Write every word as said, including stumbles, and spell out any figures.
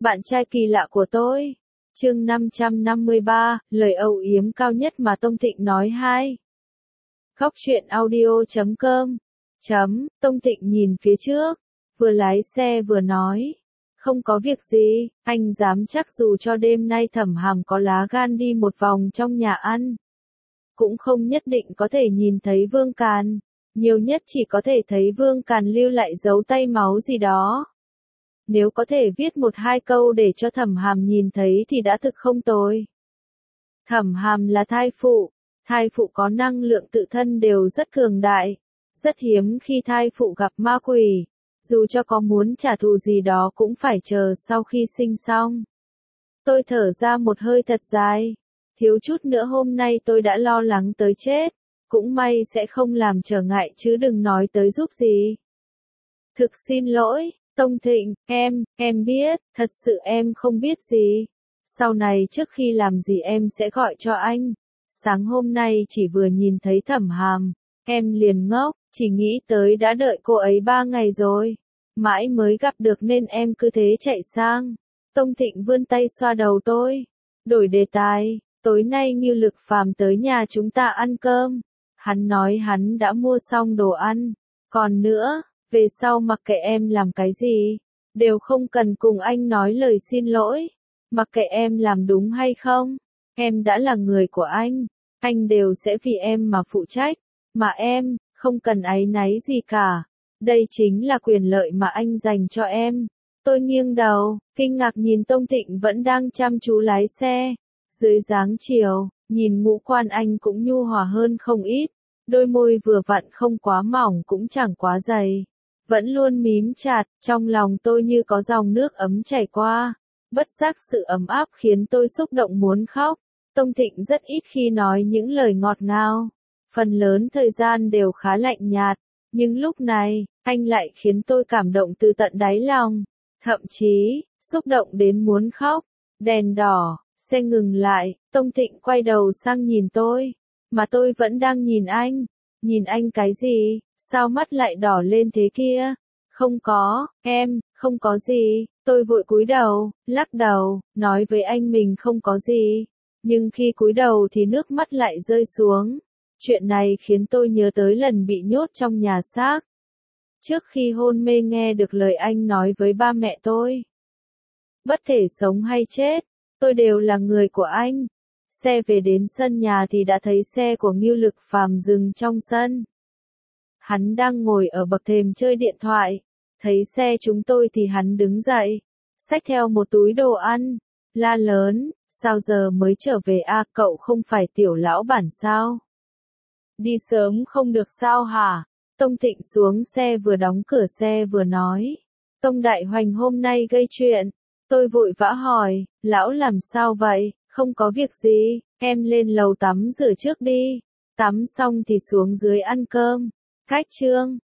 Bạn trai kỳ lạ của tôi. Chương năm trăm năm mươi ba, lời âu yếm cao nhất mà Tông Thịnh nói hai. Góc truyện audio chấm com. Chấm, Tông Thịnh nhìn phía trước, vừa lái xe vừa nói. Không có việc gì, anh dám chắc dù cho đêm nay Thẩm Hàm có lá gan đi một vòng trong nhà ăn. Cũng không nhất định có thể nhìn thấy Vương Càn, nhiều nhất chỉ có thể thấy Vương Càn lưu lại dấu tay máu gì đó. Nếu có thể viết một hai câu để cho Thẩm Hàm nhìn thấy thì đã thực không tồi. Thẩm Hàm là thai phụ, thai phụ có năng lượng tự thân đều rất cường đại, rất hiếm khi thai phụ gặp ma quỷ, dù cho có muốn trả thù gì đó cũng phải chờ sau khi sinh xong. Tôi thở ra một hơi thật dài, thiếu chút nữa hôm nay tôi đã lo lắng tới chết, cũng may sẽ không làm trở ngại chứ đừng nói tới giúp gì. Thực xin lỗi. Tông Thịnh, em, em biết, thật sự em không biết gì. Sau này trước khi làm gì em sẽ gọi cho anh. Sáng hôm nay chỉ vừa nhìn thấy Thẩm Hàm, em liền ngốc, chỉ nghĩ tới đã đợi cô ấy ba ngày rồi. Mãi mới gặp được nên em cứ thế chạy sang. Tông Thịnh vươn tay xoa đầu tôi. Đổi đề tài, tối nay Ngưu Lực Phàm tới nhà chúng ta ăn cơm. Hắn nói hắn đã mua xong đồ ăn. Còn nữa, về sau mặc kệ em làm cái gì, đều không cần cùng anh nói lời xin lỗi. Mặc kệ em làm đúng hay không, em đã là người của anh, anh đều sẽ vì em mà phụ trách, mà em, không cần áy náy gì cả. Đây chính là quyền lợi mà anh dành cho em. Tôi nghiêng đầu, kinh ngạc nhìn Tông Thịnh vẫn đang chăm chú lái xe. Dưới dáng chiều, nhìn ngũ quan anh cũng nhu hòa hơn không ít, đôi môi vừa vặn không quá mỏng cũng chẳng quá dày. Vẫn luôn mím chặt, trong lòng tôi như có dòng nước ấm chảy qua. Bất giác sự ấm áp khiến tôi xúc động muốn khóc. Tông Thịnh rất ít khi nói những lời ngọt ngào. Phần lớn thời gian đều khá lạnh nhạt. Nhưng lúc này, anh lại khiến tôi cảm động từ tận đáy lòng. Thậm chí, xúc động đến muốn khóc. Đèn đỏ, xe ngừng lại, Tông Thịnh quay đầu sang nhìn tôi. Mà tôi vẫn đang nhìn anh. Nhìn anh cái gì? Sao mắt lại đỏ lên thế kia? Không có, em, không có gì. Tôi vội cúi đầu, lắc đầu, nói với anh mình không có gì. Nhưng khi cúi đầu thì nước mắt lại rơi xuống. Chuyện này khiến tôi nhớ tới lần bị nhốt trong nhà xác. Trước khi hôn mê nghe được lời anh nói với ba mẹ tôi. Bất kể sống hay chết, tôi đều là người của anh. Xe về đến sân nhà thì đã thấy xe của Ngưu Lực Phàm dừng trong sân. Hắn đang ngồi ở bậc thềm chơi điện thoại. Thấy xe chúng tôi thì hắn đứng dậy, xách theo một túi đồ ăn, la lớn, sao giờ mới trở về a, cậu không phải tiểu lão bản sao? Đi sớm không được sao hả? Tông Thịnh xuống xe vừa đóng cửa xe vừa nói. Tông Đại Hoành hôm nay gây chuyện. Tôi vội vã hỏi, lão làm sao vậy? Không có việc gì, em lên lầu tắm rửa trước đi. Tắm xong thì xuống dưới ăn cơm. Cách chương.